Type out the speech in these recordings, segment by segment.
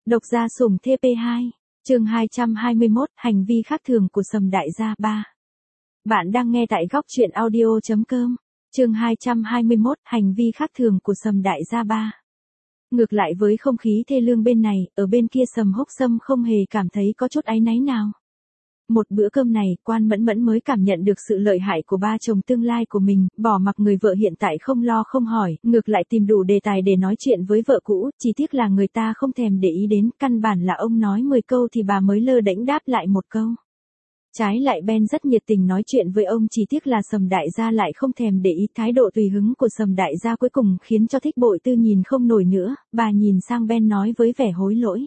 Độc gia sủng TP2, chương 221, hành vi khác thường của Sầm Đại Gia 3. Bạn đang nghe tại góc truyện audio.com, chương 221, hành vi khác thường của Sầm Đại Gia 3. Ngược lại với không khí thê lương bên này, ở bên kia Sầm Húc Sâm không hề cảm thấy có chút áy náy nào. Một bữa cơm này, Quan Mẫn Mẫn mới cảm nhận được sự lợi hại của ba chồng tương lai của mình, bỏ mặc người vợ hiện tại không lo không hỏi, ngược lại tìm đủ đề tài để nói chuyện với vợ cũ, chỉ tiếc là người ta không thèm để ý đến, căn bản là ông nói 10 câu thì bà mới lơ đễnh đáp lại một câu. Trái lại Ben rất nhiệt tình nói chuyện với ông, chỉ tiếc là Sầm Đại Gia lại không thèm để ý. Thái độ tùy hứng của Sầm Đại Gia cuối cùng khiến cho Thích Bội Tư nhìn không nổi nữa, bà nhìn sang Ben nói với vẻ hối lỗi.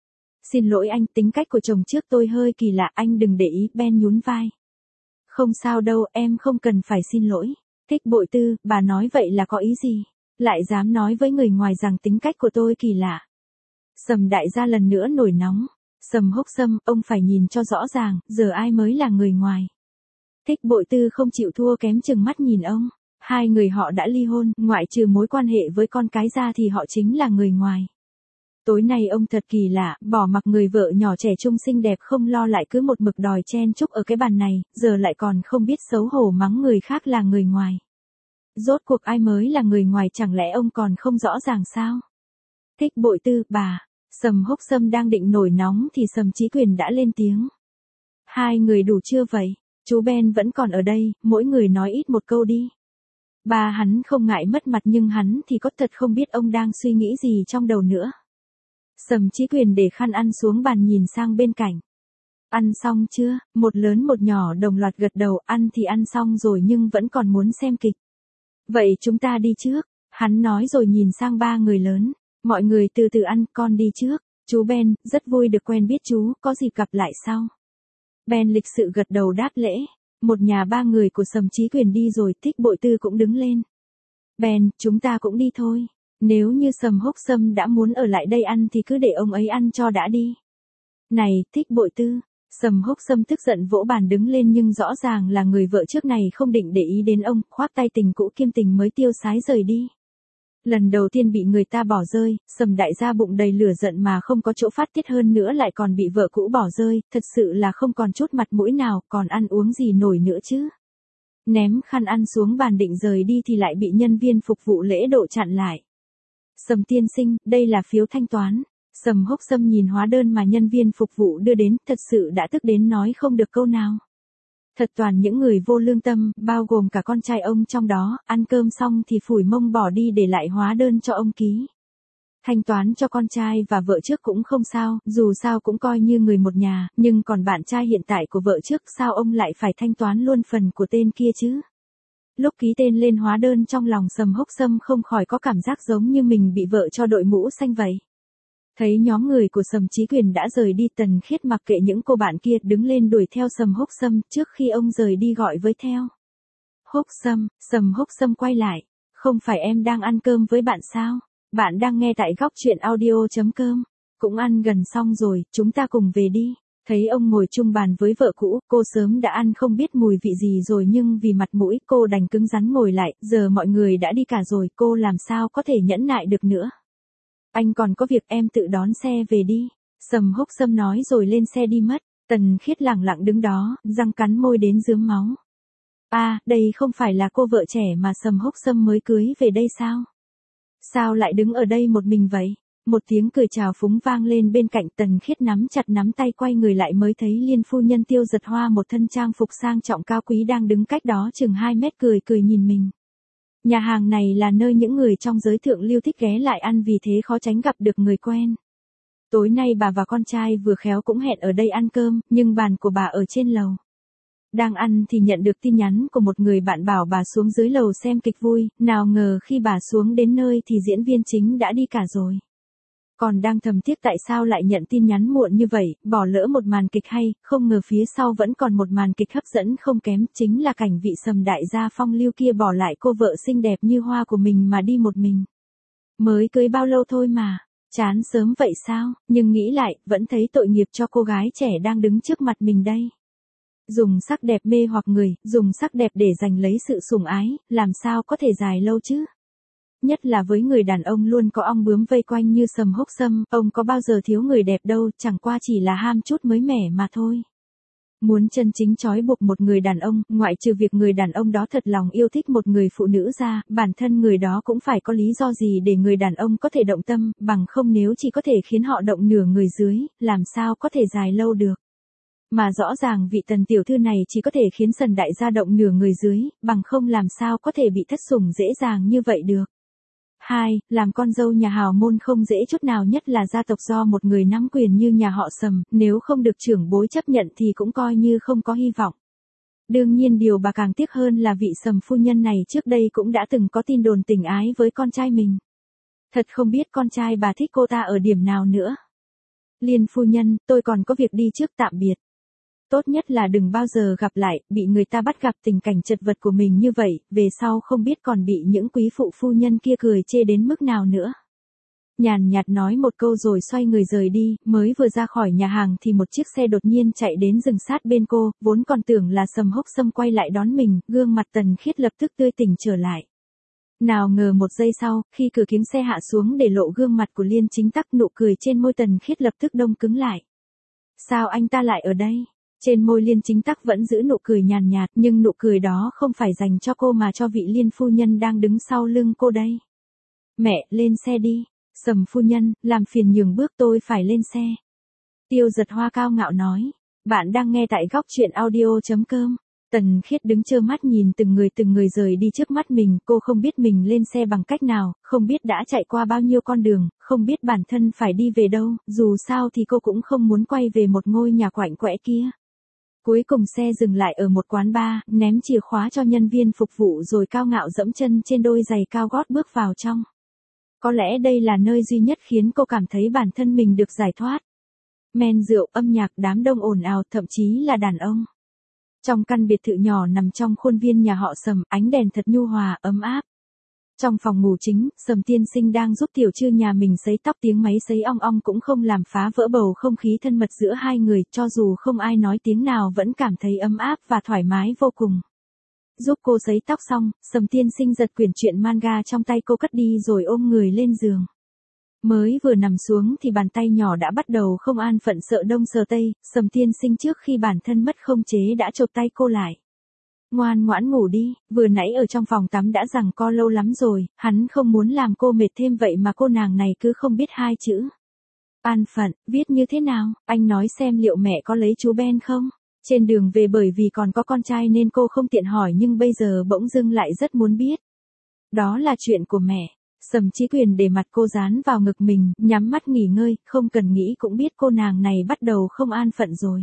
Xin lỗi anh, tính cách của chồng trước tôi hơi kỳ lạ, anh đừng để ý. Ben nhún vai. Không sao đâu, em không cần phải xin lỗi. Thích Bội Tư, bà nói vậy là có ý gì? Lại dám nói với người ngoài rằng tính cách của tôi kỳ lạ. Sầm Đại Gia lần nữa nổi nóng. Sầm Húc Sâm, ông phải nhìn cho rõ ràng, giờ ai mới là người ngoài. Thích Bội Tư không chịu thua kém chừng mắt nhìn ông. Hai người họ đã ly hôn, ngoại trừ mối quan hệ với con cái ra thì họ chính là người ngoài. Tối nay ông thật kỳ lạ, bỏ mặc người vợ nhỏ trẻ trung xinh đẹp không lo lại cứ một mực đòi chen chúc ở cái bàn này, giờ lại còn không biết xấu hổ mắng người khác là người ngoài. Rốt cuộc ai mới là người ngoài, chẳng lẽ ông còn không rõ ràng sao? Thích Bội Tư, bà. Sầm Húc Sâm đang định nổi nóng thì Sầm Chí Quyền đã lên tiếng. Hai người đủ chưa vậy? Chú Ben vẫn còn ở đây, mỗi người nói ít một câu đi. Ba hắn không ngại mất mặt nhưng hắn thì có thật không biết ông đang suy nghĩ gì trong đầu nữa. Sầm Chí Quyền để khăn ăn xuống bàn nhìn sang bên cạnh. Ăn xong chưa? Một lớn một nhỏ đồng loạt gật đầu. Ăn thì ăn xong rồi nhưng vẫn còn muốn xem kịch. Vậy chúng ta đi trước. Hắn nói rồi nhìn sang ba người lớn. Mọi người từ từ ăn, con đi trước. Chú Ben, rất vui được quen biết chú, có dịp gặp lại sau. Ben lịch sự gật đầu đáp lễ. Một nhà ba người của Sầm Chí Quyền đi rồi, Thích Bội Tư cũng đứng lên. Ben, chúng ta cũng đi thôi. Nếu như Sầm Húc Sâm đã muốn ở lại đây ăn thì cứ để ông ấy ăn cho đã đi. Này, Thích Bội Tư. Sầm Húc Sâm tức giận vỗ bàn đứng lên nhưng rõ ràng là người vợ trước này không định để ý đến ông, khoác tay tình cũ kiêm tình mới tiêu sái rời đi. Lần đầu tiên bị người ta bỏ rơi, Sầm Đại Gia bụng đầy lửa giận mà không có chỗ phát tiết, hơn nữa lại còn bị vợ cũ bỏ rơi, thật sự là không còn chút mặt mũi nào, còn ăn uống gì nổi nữa chứ. Ném khăn ăn xuống bàn định rời đi thì lại bị nhân viên phục vụ lễ độ chặn lại. Sầm tiên sinh, đây là phiếu thanh toán. Sầm Húc Sâm nhìn hóa đơn mà nhân viên phục vụ đưa đến, thật sự đã tức đến nói không được câu nào. Thật toàn những người vô lương tâm, bao gồm cả con trai ông trong đó, ăn cơm xong thì phủi mông bỏ đi để lại hóa đơn cho ông ký. Thanh toán cho con trai và vợ trước cũng không sao, dù sao cũng coi như người một nhà, nhưng còn bạn trai hiện tại của vợ trước sao ông lại phải thanh toán luôn phần của tên kia chứ? Lúc ký tên lên hóa đơn trong lòng Sầm Húc Sâm không khỏi có cảm giác giống như mình bị vợ cho đội mũ xanh vậy. Thấy nhóm người của Sầm Chí Quyền đã rời đi, Tần Khiết mặc kệ những cô bạn kia đứng lên đuổi theo Sầm Húc Sâm, trước khi ông rời đi gọi với theo. Húc Sâm, Sầm Húc Sâm quay lại. Không phải em đang ăn cơm với bạn sao? Bạn đang nghe tại góc truyện audio.com. Cũng ăn gần xong rồi, chúng ta cùng về đi. Thấy ông ngồi chung bàn với vợ cũ, cô sớm đã ăn không biết mùi vị gì rồi nhưng vì mặt mũi cô đành cứng rắn ngồi lại, giờ mọi người đã đi cả rồi, cô làm sao có thể nhẫn nại được nữa. Anh còn có việc, em tự đón xe về đi. Sầm Húc Sâm nói rồi lên xe đi mất. Tần Khiết lẳng lặng đứng đó, răng cắn môi đến rướm máu. Đây không phải là cô vợ trẻ mà Sầm Húc Sâm mới cưới về đây sao? Sao lại đứng ở đây một mình vậy? Một tiếng cười chào phúng vang lên bên cạnh. Tần Khiết nắm chặt nắm tay quay người lại mới thấy Liên phu nhân Tiêu Giật Hoa một thân trang phục sang trọng cao quý đang đứng cách đó chừng 2 mét cười nhìn mình. Nhà hàng này là nơi những người trong giới thượng lưu thích ghé lại ăn, vì thế khó tránh gặp được người quen. Tối nay bà và con trai vừa khéo cũng hẹn ở đây ăn cơm, nhưng bàn của bà ở trên lầu. Đang ăn thì nhận được tin nhắn của một người bạn bảo bà xuống dưới lầu xem kịch vui, nào ngờ khi bà xuống đến nơi thì diễn viên chính đã đi cả rồi. Còn đang thầm tiếc tại sao lại nhận tin nhắn muộn như vậy, bỏ lỡ một màn kịch hay, không ngờ phía sau vẫn còn một màn kịch hấp dẫn không kém, chính là cảnh vị Sầm Đại Gia phong lưu kia bỏ lại cô vợ xinh đẹp như hoa của mình mà đi một mình. Mới cưới bao lâu thôi mà, chán sớm vậy sao, nhưng nghĩ lại, vẫn thấy tội nghiệp cho cô gái trẻ đang đứng trước mặt mình đây. Dùng sắc đẹp mê hoặc người, dùng sắc đẹp để giành lấy sự sủng ái, làm sao có thể dài lâu chứ? nhất là với người đàn ông luôn có ong bướm vây quanh như Sầm Húc Sâm, ông có bao giờ thiếu người đẹp đâu, chẳng qua chỉ là ham chút mới mẻ mà thôi. Muốn chân chính trói buộc một người đàn ông, ngoại trừ việc người đàn ông đó thật lòng yêu thích một người phụ nữ ra, bản thân người đó cũng phải có lý do gì để người đàn ông có thể động tâm, bằng không nếu chỉ có thể khiến họ động nửa người dưới, làm sao có thể dài lâu được. Mà rõ ràng vị Tần tiểu thư này chỉ có thể khiến Sần đại gia động nửa người dưới, bằng không làm sao có thể bị thất sủng dễ dàng như vậy được. 2. Làm con dâu nhà hào môn không dễ chút nào, nhất là gia tộc do một người nắm quyền như nhà họ Sầm, nếu không được trưởng bối chấp nhận thì cũng coi như không có hy vọng. Đương nhiên điều bà càng tiếc hơn là vị Sầm phu nhân này trước đây cũng đã từng có tin đồn tình ái với con trai mình. Thật không biết con trai bà thích cô ta ở điểm nào nữa. Liên phu nhân, tôi còn có việc đi trước, tạm biệt. Tốt nhất là đừng bao giờ gặp lại, bị người ta bắt gặp tình cảnh chật vật của mình như vậy, về sau không biết còn bị những quý phụ phu nhân kia cười chê đến mức nào nữa. Nhàn nhạt nói một câu rồi xoay người rời đi, mới vừa ra khỏi nhà hàng thì một chiếc xe đột nhiên chạy đến dừng sát bên cô, vốn còn tưởng là Sầm Húc Sâm quay lại đón mình, gương mặt Tần Khiết lập tức tươi tỉnh trở lại. Nào ngờ một giây sau, khi cửa kính xe hạ xuống để lộ gương mặt của Liên Chính Tắc, nụ cười trên môi Tần Khiết lập tức đông cứng lại. Sao anh ta lại ở đây? Trên môi Liên Chính Tắc vẫn giữ nụ cười nhàn nhạt, nhưng nụ cười đó không phải dành cho cô mà cho vị Liên phu nhân đang đứng sau lưng cô đây. Mẹ, lên xe đi. Sầm phu nhân, làm phiền nhường bước, tôi phải lên xe. Tiêu Giật Hoa cao ngạo nói. Bạn đang nghe tại góc truyện audio.com. Tần Khiết đứng trơ mắt nhìn từng người rời đi trước mắt mình, cô không biết mình lên xe bằng cách nào, không biết đã chạy qua bao nhiêu con đường, không biết bản thân phải đi về đâu, dù sao thì cô cũng không muốn quay về một ngôi nhà quạnh quẽ kia. Cuối cùng xe dừng lại ở một quán bar, ném chìa khóa cho nhân viên phục vụ rồi cao ngạo dẫm chân trên đôi giày cao gót bước vào trong. Có lẽ đây là nơi duy nhất khiến cô cảm thấy bản thân mình được giải thoát. Men rượu, âm nhạc, đám đông ồn ào, thậm chí là đàn ông. Trong căn biệt thự nhỏ nằm trong khuôn viên nhà họ Sầm, ánh đèn thật nhu hòa, ấm áp. Trong phòng ngủ chính, Sầm tiên sinh đang giúp tiểu Trư nhà mình sấy tóc, tiếng máy sấy ong ong cũng không làm phá vỡ bầu không khí thân mật giữa hai người, cho dù không ai nói tiếng nào vẫn cảm thấy ấm áp và thoải mái vô cùng. Giúp cô sấy tóc xong, Sầm tiên sinh giật quyển truyện manga trong tay cô cất đi rồi ôm người lên giường. Mới vừa nằm xuống thì bàn tay nhỏ đã bắt đầu không an phận sợ đông sợ tây, Sầm tiên sinh trước khi bản thân mất không chế đã chộp tay cô lại. Ngoan ngoãn ngủ đi, vừa nãy ở trong phòng tắm đã giằng co lâu lắm rồi, hắn không muốn làm cô mệt thêm vậy mà cô nàng này cứ không biết hai chữ. An phận, viết như thế nào, anh nói xem liệu mẹ có lấy chú Ben không? Trên đường về bởi vì còn có con trai nên cô không tiện hỏi nhưng bây giờ bỗng dưng lại rất muốn biết. Đó là chuyện của mẹ. Sầm Chí Quyền để mặt cô dán vào ngực mình, nhắm mắt nghỉ ngơi, không cần nghĩ cũng biết cô nàng này bắt đầu không an phận rồi.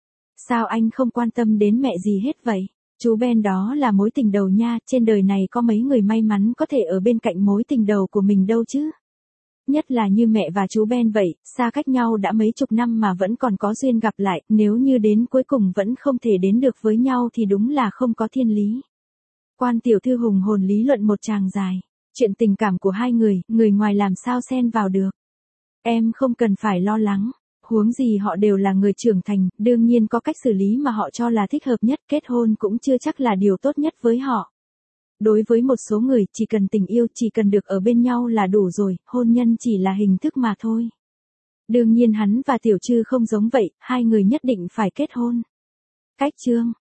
Sao anh không quan tâm đến mẹ gì hết vậy? Chú Ben đó là mối tình đầu nha, trên đời này có mấy người may mắn có thể ở bên cạnh mối tình đầu của mình đâu chứ. Nhất là như mẹ và chú Ben vậy, xa cách nhau đã mấy chục năm mà vẫn còn có duyên gặp lại, nếu như đến cuối cùng vẫn không thể đến được với nhau thì đúng là không có thiên lý. Quan tiểu thư hùng hồn lý luận một tràng dài. Chuyện tình cảm của hai người ngoài làm sao xen vào được. Em không cần phải lo lắng. Huống gì họ đều là người trưởng thành, đương nhiên có cách xử lý mà họ cho là thích hợp nhất, kết hôn cũng chưa chắc là điều tốt nhất với họ. Đối với một số người, chỉ cần tình yêu, chỉ cần được ở bên nhau là đủ rồi, hôn nhân chỉ là hình thức mà thôi. Đương nhiên hắn và Tiểu Trư không giống vậy, hai người nhất định phải kết hôn. Cách chương